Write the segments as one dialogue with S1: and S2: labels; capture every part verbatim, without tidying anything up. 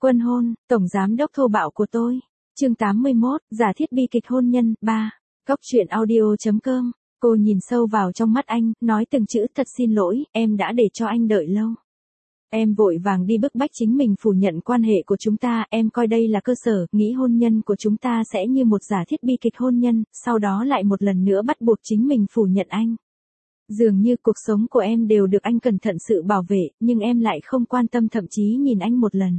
S1: Quân hôn, tổng giám đốc thô bạo của tôi. Chương tám mươi mốt, giả thiết bi kịch hôn nhân, ba. Góc truyện audio.com. Cô nhìn sâu vào trong mắt anh, nói từng chữ thật xin lỗi, em đã để cho anh đợi lâu. Em vội vàng đi bức bách chính mình phủ nhận quan hệ của chúng ta, em coi đây là cơ sở, nghĩ hôn nhân của chúng ta sẽ như một giả thiết bi kịch hôn nhân, sau đó lại một lần nữa bắt buộc chính mình phủ nhận anh. Dường như cuộc sống của em đều được anh cẩn thận sự bảo vệ, nhưng em lại không quan tâm thậm chí nhìn anh một lần.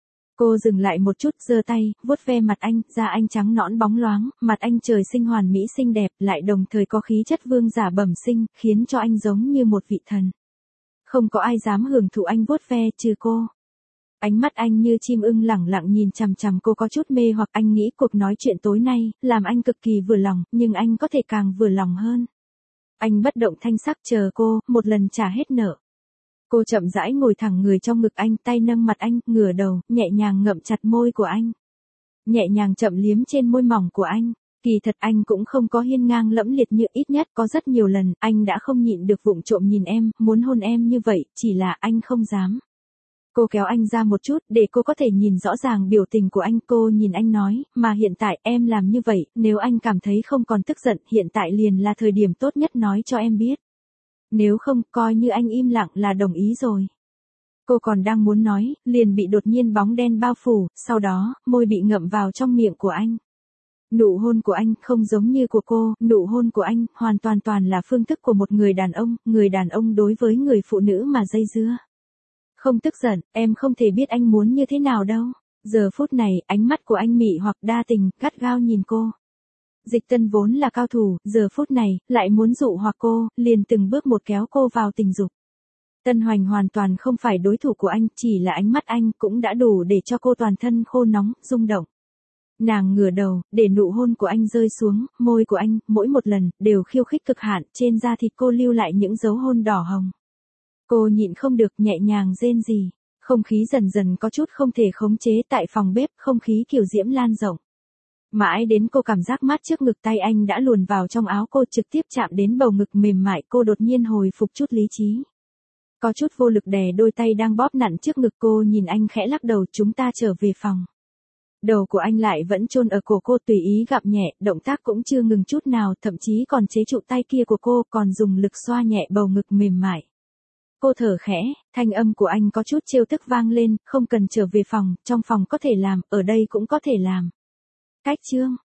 S1: Cô dừng lại một chút, giơ tay, vuốt ve mặt anh, da anh trắng nõn bóng loáng, mặt anh trời sinh hoàn mỹ xinh đẹp, lại đồng thời có khí chất vương giả bẩm sinh, khiến cho anh giống như một vị thần. Không có ai dám hưởng thụ anh vuốt ve, trừ cô. Ánh mắt anh như chim ưng lẳng lặng nhìn chằm chằm cô có chút mê hoặc anh nghĩ cuộc nói chuyện tối nay, làm anh cực kỳ vừa lòng, nhưng anh có thể càng vừa lòng hơn. Anh bất động thanh sắc chờ cô, một lần trả hết nợ. Cô chậm rãi ngồi thẳng người trong ngực anh, tay nâng mặt anh, ngửa đầu, nhẹ nhàng ngậm chặt môi của anh. Nhẹ nhàng chậm liếm trên môi mỏng của anh. Kỳ thật anh cũng không có hiên ngang lẫm liệt như ít nhất có rất nhiều lần, anh đã không nhịn được vụng trộm nhìn em, muốn hôn em như vậy, chỉ là anh không dám. Cô kéo anh ra một chút, để cô có thể nhìn rõ ràng biểu tình của anh, cô nhìn anh nói, mà hiện tại em làm như vậy, nếu anh cảm thấy không còn tức giận, hiện tại liền là thời điểm tốt nhất nói cho em biết. Nếu không, coi như anh im lặng là đồng ý rồi. Cô còn đang muốn nói, liền bị đột nhiên bóng đen bao phủ, sau đó, môi bị ngậm vào trong miệng của anh. Nụ hôn của anh không giống như của cô, nụ hôn của anh hoàn toàn toàn là phương thức của một người đàn ông, người đàn ông đối với người phụ nữ mà dây dưa. Không tức giận, em không thể biết anh muốn như thế nào đâu. Giờ phút này, ánh mắt của anh mị hoặc đa tình, gắt gao nhìn cô. Dịch Tân vốn là cao thủ, giờ phút này, lại muốn dụ hoặc cô, liền từng bước một kéo cô vào tình dục. Tân Hoành hoàn toàn không phải đối thủ của anh, chỉ là ánh mắt anh cũng đã đủ để cho cô toàn thân khô nóng, rung động. Nàng ngửa đầu, để nụ hôn của anh rơi xuống, môi của anh, mỗi một lần, đều khiêu khích cực hạn, trên da thịt cô lưu lại những dấu hôn đỏ hồng. Cô nhịn không được, nhẹ nhàng rên rỉ. Không khí dần dần có chút không thể khống chế tại phòng bếp, không khí kiều diễm lan rộng. Mãi đến cô cảm giác mát trước ngực, tay anh đã luồn vào trong áo cô, trực tiếp chạm đến bầu ngực mềm mại, cô đột nhiên hồi phục chút lý trí. Có chút vô lực đè đôi tay đang bóp nặn trước ngực cô, nhìn anh khẽ lắc đầu, chúng ta trở về phòng. Đầu của anh lại vẫn chôn ở cổ cô, tùy ý gặm nhẹ, động tác cũng chưa ngừng chút nào, thậm chí còn chế trụ tay kia của cô, còn dùng lực xoa nhẹ bầu ngực mềm mại. Cô thở khẽ, thanh âm của anh có chút trêu tức vang lên, không cần trở về phòng, trong phòng có thể làm, ở đây cũng có thể làm. Cách chương,